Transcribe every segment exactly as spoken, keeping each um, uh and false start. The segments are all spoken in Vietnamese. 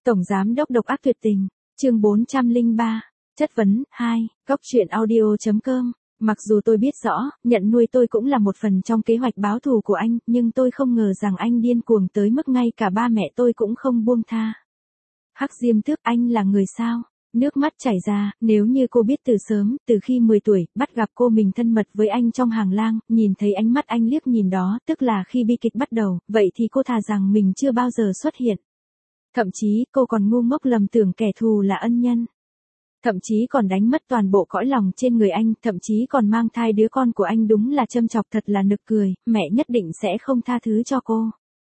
Tổng giám đốc độc ác tuyệt tình, chương bốn trăm lẻ ba, chất vấn, hai, góc truyện audio.com. Mặc dù tôi biết rõ, nhận nuôi tôi cũng là một phần trong kế hoạch báo thù của anh, nhưng tôi không ngờ rằng anh điên cuồng tới mức ngay cả ba mẹ tôi cũng không buông tha. Hắc Diêm Tước, anh là người sao? Nước mắt chảy ra, nếu như cô biết từ sớm, từ khi mười tuổi, bắt gặp cô mình thân mật với anh trong hàng lang, nhìn thấy ánh mắt anh liếc nhìn đó, tức là khi bi kịch bắt đầu, vậy thì cô thà rằng mình chưa bao giờ xuất hiện. Thậm chí, cô còn ngu ngốc lầm tưởng kẻ thù là ân nhân. Thậm chí còn đánh mất toàn bộ cõi lòng trên người anh, thậm chí còn mang thai đứa con của anh, đúng là châm chọc thật là nực cười, mẹ nhất định sẽ không tha thứ cho cô.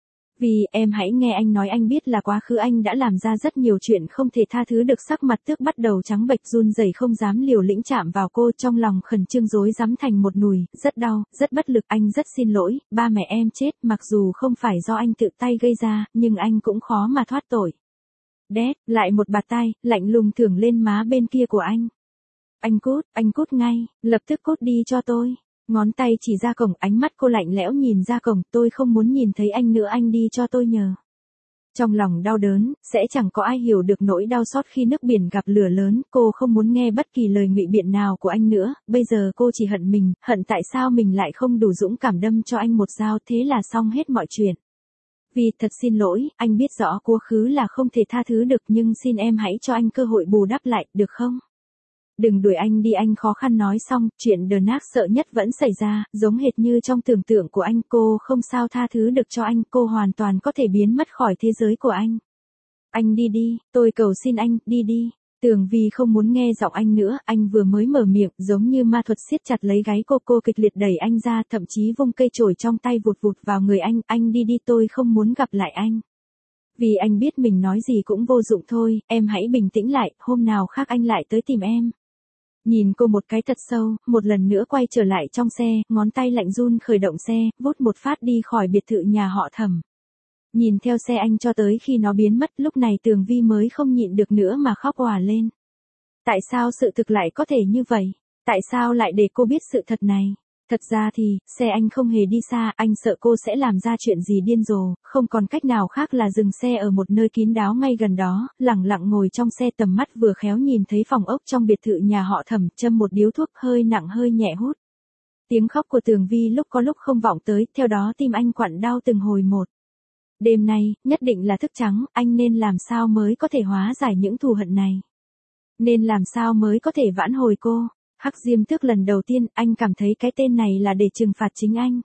Vì, em hãy nghe anh nói, anh biết là quá khứ anh đã làm ra rất nhiều chuyện không thể tha thứ được. Sắc mặt Tước bắt đầu trắng bệch, run rẩy không dám liều lĩnh chạm vào cô, trong lòng khẩn trương rối rắm thành một nùi, rất đau, rất bất lực. Anh rất xin lỗi, ba mẹ em chết, mặc dù không phải do anh tự tay gây ra, nhưng anh cũng khó mà thoát tội. Đét, lại một bạt tai, lạnh lùng thưởng lên má bên kia của anh. Anh cút, anh cút ngay, lập tức cút đi cho tôi. Ngón tay chỉ ra cổng, ánh mắt cô lạnh lẽo nhìn ra cổng, tôi không muốn nhìn thấy anh nữa, anh đi cho tôi nhờ. Trong lòng đau đớn, sẽ chẳng có ai hiểu được nỗi đau xót khi nước biển gặp lửa lớn, cô không muốn nghe bất kỳ lời ngụy biện nào của anh nữa, bây giờ cô chỉ hận mình, hận tại sao mình lại không đủ dũng cảm đâm cho anh một dao, thế là xong hết mọi chuyện. Vì, thật xin lỗi, anh biết rõ quá khứ là không thể tha thứ được, nhưng xin em hãy cho anh cơ hội bù đắp lại, được không? Đừng đuổi anh đi, anh khó khăn nói xong, chuyện đờ nát sợ nhất vẫn xảy ra, giống hệt như trong tưởng tượng của anh. Cô không sao tha thứ được cho anh, cô hoàn toàn có thể biến mất khỏi thế giới của anh. Anh đi đi, tôi cầu xin anh, đi đi. Tường Vi không muốn nghe giọng anh nữa, anh vừa mới mở miệng, giống như ma thuật siết chặt lấy gáy cô, cô kịch liệt đẩy anh ra, thậm chí vung cây chổi trong tay vụt vụt vào người anh, anh đi đi, tôi không muốn gặp lại anh. Vì anh biết mình nói gì cũng vô dụng thôi, em hãy bình tĩnh lại, hôm nào khác anh lại tới tìm em. Nhìn cô một cái thật sâu, một lần nữa quay trở lại trong xe, ngón tay lạnh run khởi động xe, vút một phát đi khỏi biệt thự nhà họ Thẩm. Nhìn theo xe anh cho tới khi nó biến mất, lúc này Tường Vi mới không nhịn được nữa mà khóc òa lên. Tại sao sự thực lại có thể như vậy? Tại sao lại để cô biết sự thật này? Thật ra thì, xe anh không hề đi xa, anh sợ cô sẽ làm ra chuyện gì điên rồ, không còn cách nào khác là dừng xe ở một nơi kín đáo ngay gần đó, lẳng lặng ngồi trong xe, tầm mắt vừa khéo nhìn thấy phòng ốc trong biệt thự nhà họ Thẩm, châm một điếu thuốc hơi nặng hơi nhẹ hút. Tiếng khóc của Tường Vi lúc có lúc không vọng tới, theo đó tim anh quặn đau từng hồi một. Đêm nay, nhất định là thức trắng, anh nên làm sao mới có thể hóa giải những thù hận này? Nên làm sao mới có thể vãn hồi cô? Hắc Diêm Tước, lần đầu tiên, anh cảm thấy cái tên này là để trừng phạt chính anh.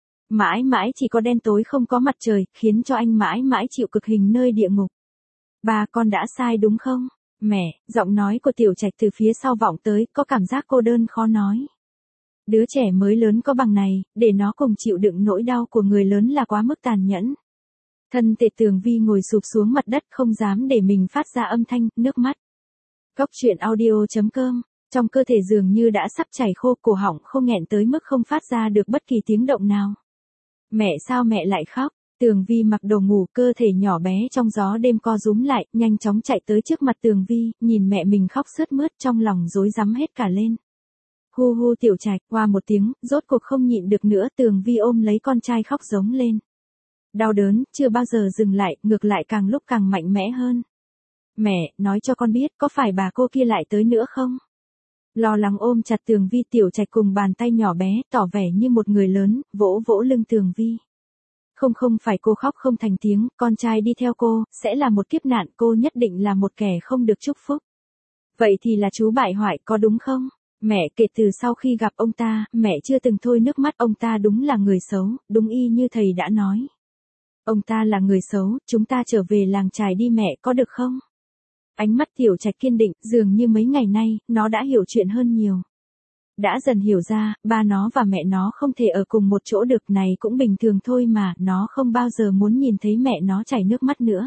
Mãi mãi chỉ có đen tối không có mặt trời, khiến cho anh mãi mãi chịu cực hình nơi địa ngục. Ba, con đã sai đúng không? Mẹ, giọng nói của Tiểu Trạch từ phía sau vọng tới, có cảm giác cô đơn khó nói. Đứa trẻ mới lớn có bằng này, để nó cùng chịu đựng nỗi đau của người lớn là quá mức tàn nhẫn. Thân thể Tường Vi ngồi sụp xuống mặt đất, không dám để mình phát ra âm thanh, nước mắt. Góc truyện audio.com. Trong cơ thể dường như đã sắp chảy khô, cổ họng không nghẹn tới mức không phát ra được bất kỳ tiếng động nào. Mẹ, sao mẹ lại khóc? Tường Vi mặc đồ ngủ, cơ thể nhỏ bé trong gió đêm co rúm lại, nhanh chóng chạy tới trước mặt Tường Vi, nhìn mẹ mình khóc sướt mướt, trong lòng rối rắm hết cả lên. Hu hu. Tiểu Trạch, qua một tiếng, rốt cuộc không nhịn được nữa, Tường Vi ôm lấy con trai khóc giống lên. Đau đớn, chưa bao giờ dừng lại, ngược lại càng lúc càng mạnh mẽ hơn. Mẹ, nói cho con biết, có phải bà cô kia lại tới nữa không? Lo lắng ôm chặt Tường Vi, Tiểu Trạch cùng bàn tay nhỏ bé, tỏ vẻ như một người lớn, vỗ vỗ lưng Tường Vi. Không không phải, cô khóc không thành tiếng, con trai đi theo cô, sẽ là một kiếp nạn, cô nhất định là một kẻ không được chúc phúc. Vậy thì là chú bại hoại, có đúng không? Mẹ, kể từ sau khi gặp ông ta, mẹ chưa từng thôi nước mắt, ông ta đúng là người xấu, đúng y như thầy đã nói. Ông ta là người xấu, chúng ta trở về làng chài đi mẹ, có được không? Ánh mắt Tiểu Trạch kiên định, dường như mấy ngày nay, nó đã hiểu chuyện hơn nhiều. Đã dần hiểu ra, ba nó và mẹ nó không thể ở cùng một chỗ được, này cũng bình thường thôi mà, nó không bao giờ muốn nhìn thấy mẹ nó chảy nước mắt nữa.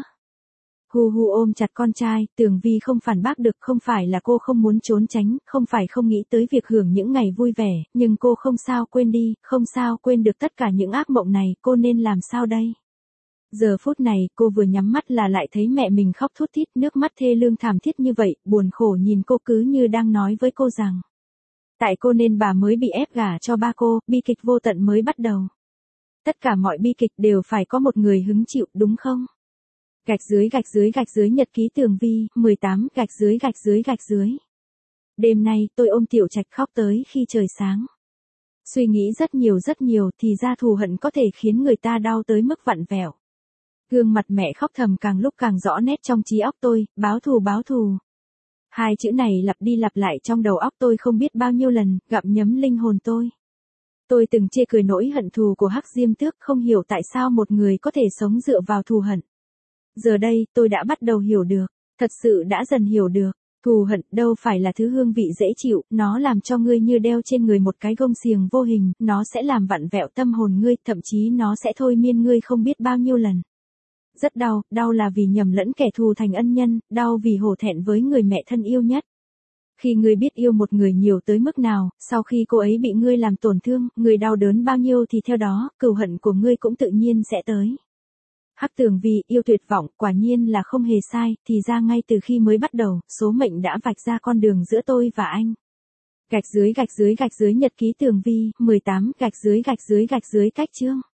Hu hu ôm chặt con trai, Tường Vi không phản bác được, không phải là cô không muốn trốn tránh, không phải không nghĩ tới việc hưởng những ngày vui vẻ, nhưng cô không sao quên đi, không sao quên được tất cả những ác mộng này, cô nên làm sao đây? Giờ phút này, cô vừa nhắm mắt là lại thấy mẹ mình khóc thút thít, nước mắt thê lương thảm thiết như vậy, buồn khổ nhìn cô cứ như đang nói với cô rằng. Tại cô nên bà mới bị ép gả cho ba cô, bi kịch vô tận mới bắt đầu. Tất cả mọi bi kịch đều phải có một người hứng chịu, đúng không? Gạch dưới gạch dưới gạch dưới nhật ký Tường Vi, mười tám, gạch dưới gạch dưới gạch dưới. Đêm nay, tôi ôm Tiểu Trạch khóc tới khi trời sáng. Suy nghĩ rất nhiều rất nhiều thì ra thù hận có thể khiến người ta đau tới mức vặn vẹo. Gương mặt mẹ khóc thầm càng lúc càng rõ nét trong trí óc tôi, báo thù báo thù. Hai chữ này lặp đi lặp lại trong đầu óc tôi không biết bao nhiêu lần, gặm nhấm linh hồn tôi. Tôi từng chê cười nỗi hận thù của Hắc Diêm Tước, không hiểu tại sao một người có thể sống dựa vào thù hận. Giờ đây, tôi đã bắt đầu hiểu được, thật sự đã dần hiểu được. Thù hận đâu phải là thứ hương vị dễ chịu, nó làm cho ngươi như đeo trên người một cái gông xiềng vô hình, nó sẽ làm vặn vẹo tâm hồn ngươi, thậm chí nó sẽ thôi miên ngươi không biết bao nhiêu lần. Rất đau, đau là vì nhầm lẫn kẻ thù thành ân nhân, đau vì hổ thẹn với người mẹ thân yêu nhất. Khi ngươi biết yêu một người nhiều tới mức nào, sau khi cô ấy bị ngươi làm tổn thương, ngươi đau đớn bao nhiêu thì theo đó, cừu hận của ngươi cũng tự nhiên sẽ tới. Hắc Tường Vi yêu tuyệt vọng, quả nhiên là không hề sai, thì ra ngay từ khi mới bắt đầu, số mệnh đã vạch ra con đường giữa tôi và anh. Gạch dưới gạch dưới gạch dưới nhật ký Tường Vi, mười tám, gạch dưới gạch dưới gạch dưới cách chương.